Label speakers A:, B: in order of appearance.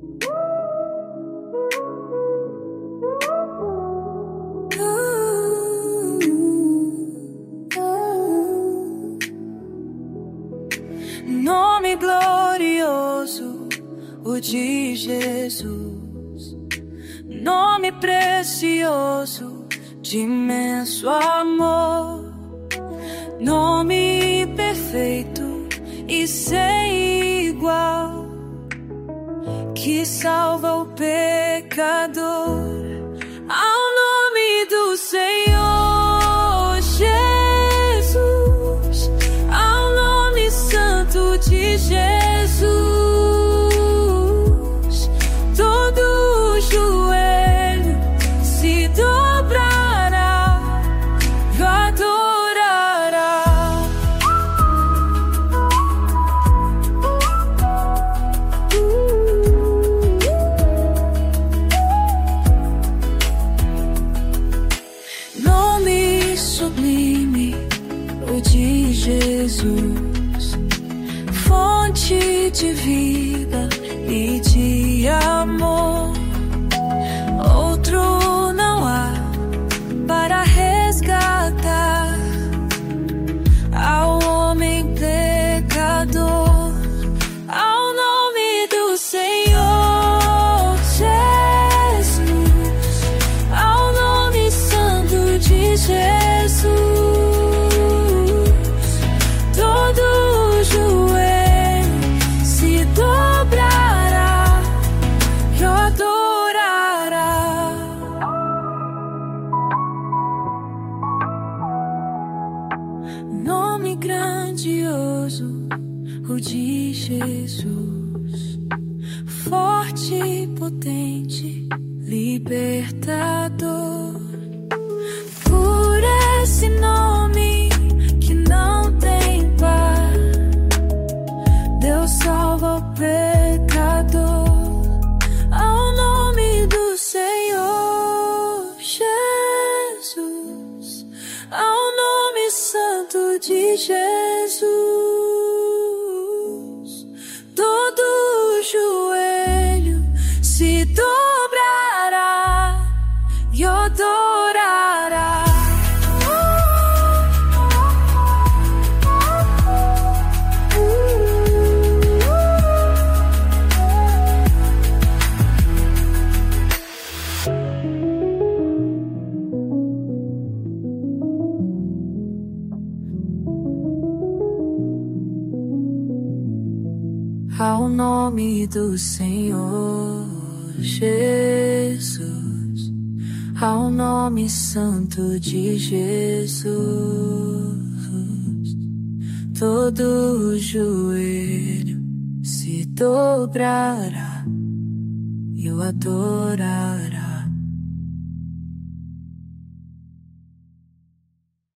A: Nome glorioso, o de Jesus. Nome precioso, de imenso amor. Nome perfeito e sem igual, que salva o pecador. Ao nome do Senhor Jesus, ao nome santo de Jesus, todo joelho se dobrará e adorará. Nome sublime, o de Jesus, fonte de vida e de amor. Outro não há para resgatar ao homem pecador. Ao nome do Senhor Jesus, ao nome santo de Jesus, todo joelho se dobrará e adorará. Nome grandioso, o de Jesus, forte e potente, libertador. Por esse nome que não tem par, Deus salva o pecador. Ao nome do Senhor Jesus, ao nome santo de Jesus, todo joelho se dobrará e adorará. Ao nome do Senhor Jesus, ao nome santo de Jesus, todo joelho se dobrará e o adorará.